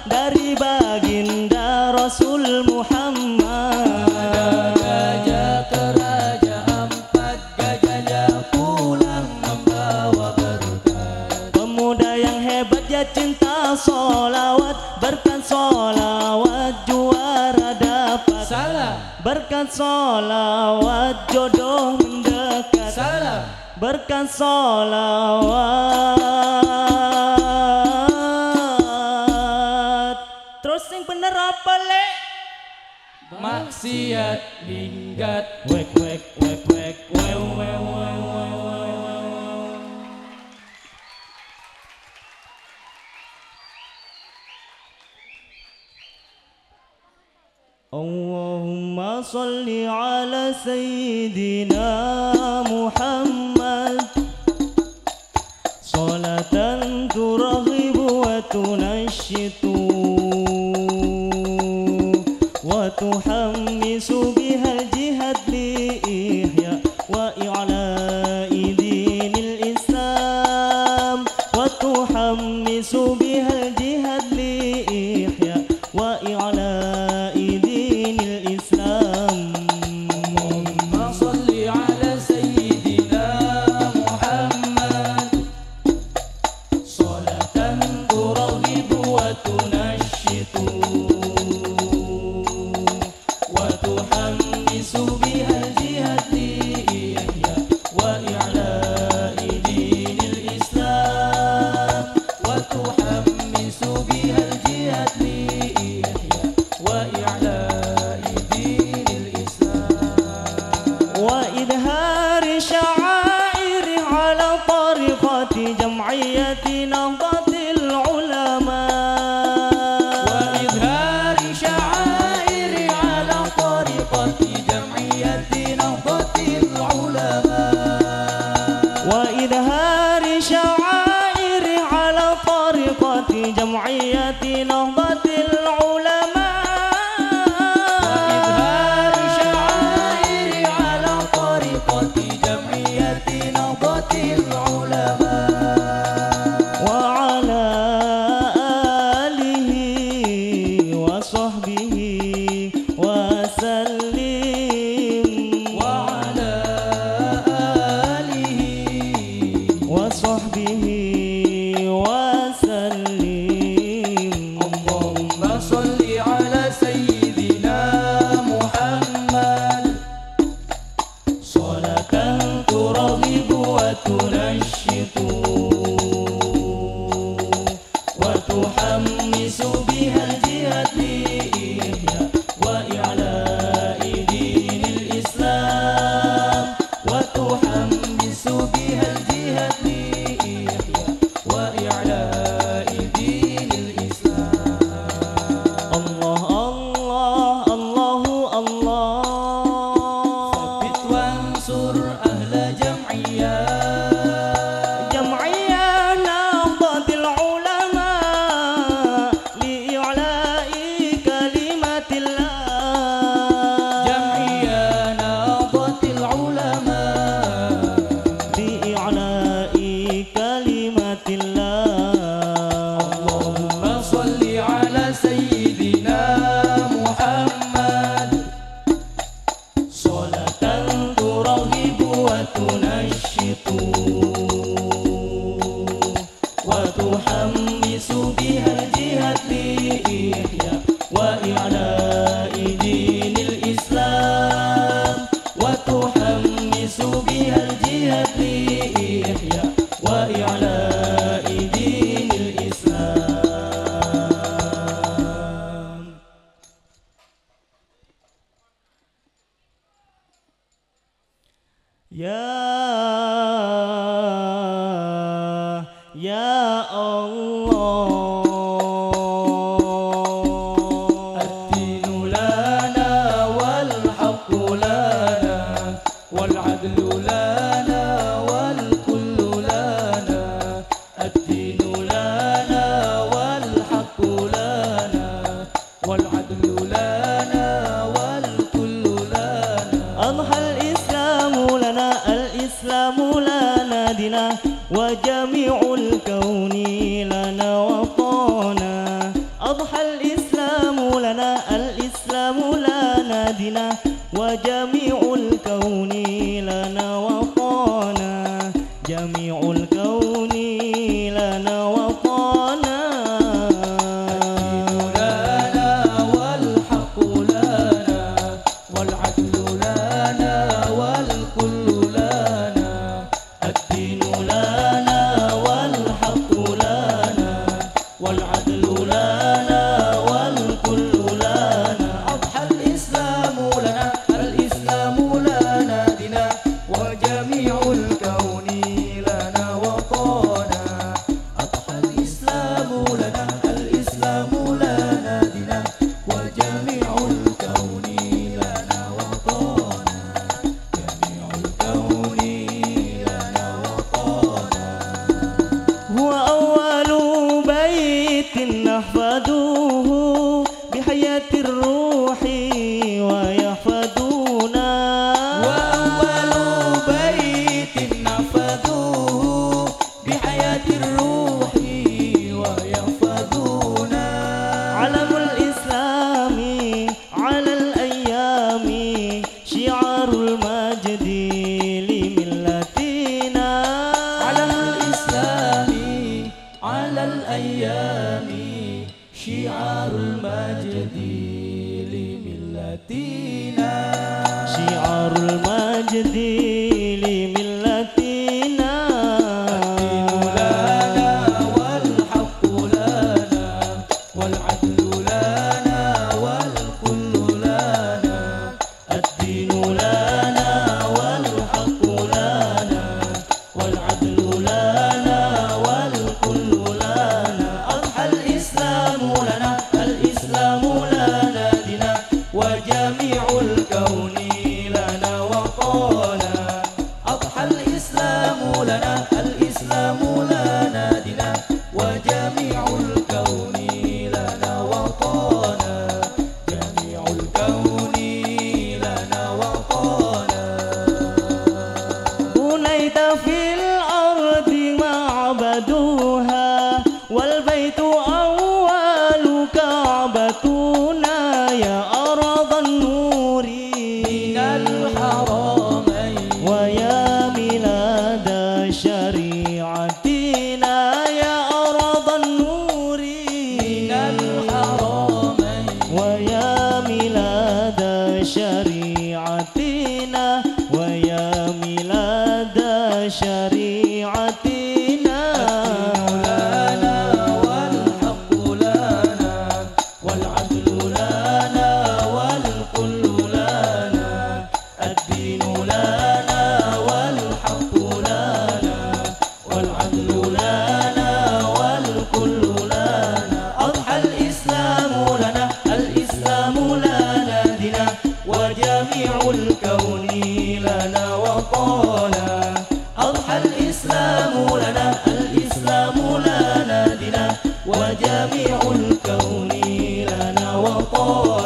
dari baginda Rasul Muhammad. Gajah ke Raja Ampat, gajahnya pulang membawa berkat. Pemuda yang hebat dia cinta solawat, berkat solawat juara dapat. Salah, Berkat solawat jodoh mendekat. salah. Berkat solawat. Terus yang bener apa le? Maksiat minggat. Wek wek wek wek wew wew wew wew wew. Allahumma salli ala sayyidina Muhammad salatan turaghibu wa tunashitu wa tuhammisu bihal jihad li ihya wa i'la'i dinil Islam wa tuhammisu bihal jihad li ihya wa i'la'i dinil Islam. Allahumma salli ala sayyidina Muhammad salatan turaghibu wa tunashitu wa tuhammisu bihal jihad li ihya wa i'la'i dinil Islam wa tuhammisu bihal jihad li ihya wa i'la'i dinil Islam wa idhari sya'airi ala tariqati jam'iyyati nahdlatil ulama. وإظهار شعائر على طريقة جمعية نهضة العلماء وإظهار شعائر على طريقة جمعية نهضة وإظهار العلماء. شعائر على طريقة جمعية نهضة العلماء وعلى آله وصحبه وسلم وعلى آله وصحبه وسلم. اللهم صل على سيدنا محمد صلاة ترغب وتنشط وتحمس بها الجهاد لإحياء وإعلاء دين الإسلام وتحمس بها الجهاد لإحياء وإعلاء دين الإسلام. الله الله الله الله. ثبت وانصر أهل جمعية جمعية نهضة العلماء لإعلاء كلمة الله. جمعية نهضة العلماء لإعلاء كلمة الله. اللهم صل على سيدنا محمد صلاة ترغب وتنشط وتحمس بها الجهاد لإحياء وإعلاء دين الإسلام وتحمس بها الجهاد لإحياء وإعلاء دين الإسلام. Ya Allah. الدين لنا والحق لنا والعدل لنا والكل لنا. الدين لنا والحق لنا والعدل لنا والكل لنا. أضحى الإسلام لنا أضحى الإسلام لنا الإسلام لنا دينا وجميع الكون لنا وطنا جميع الكون لنا وطنا الدين لنا والحق لنا والعدل لنا والكل لنا الدين لنا والحق لنا والعدل لنا والكل لنا أضحى الإسلام لنا الإسلام لنا دينا وجميع الكون لنا وطنا أضحى الإسلام لنا الإسلام لنا دينا وجميع الكون لنا وطنا جميع الكون لنا وطنا هو أول بيت نحفظه بحياة الروح ويحفظنا وأول بيت نحفظه بحياة الروح ويحفظنا علم الإسلام على الأيام شعار المجد لملتنا علم الإسلام على الأيام شعار المجد لملتنا شعار المجد لملتنا الدين لنا والحق لنا والعدل لنا والكل لنا الدين لنا والحق لنا والعدل لنا والكل لنا أضحى الإسلام لنا الإسلام لنا دينا وجميع الكون لنا وطنا أضحى الإسلام لنا الإسلام لنا دينا وجميع الكون لنا وطنا جميع الكون لنا وطنا بنيت في الأرض معبدها والبيت أول كعبتنا يا أرض النور من الحرمين ويا ميلاد شريعتنا يا أرض النور من الحرمين ويا ميلاد شريعتنا ويا ميلاد شريعتنا لنا والحق لنا والعدل لنا والكل لنا الدين لنا والحق لنا والعدل لنا والكل لنا أضحى الإسلام لنا الإسلام لنا دينا وجميع الكون لنا وطنا أضحى الإسلام لنا الإسلام لنا دينا وجميع الكون لنا وطنا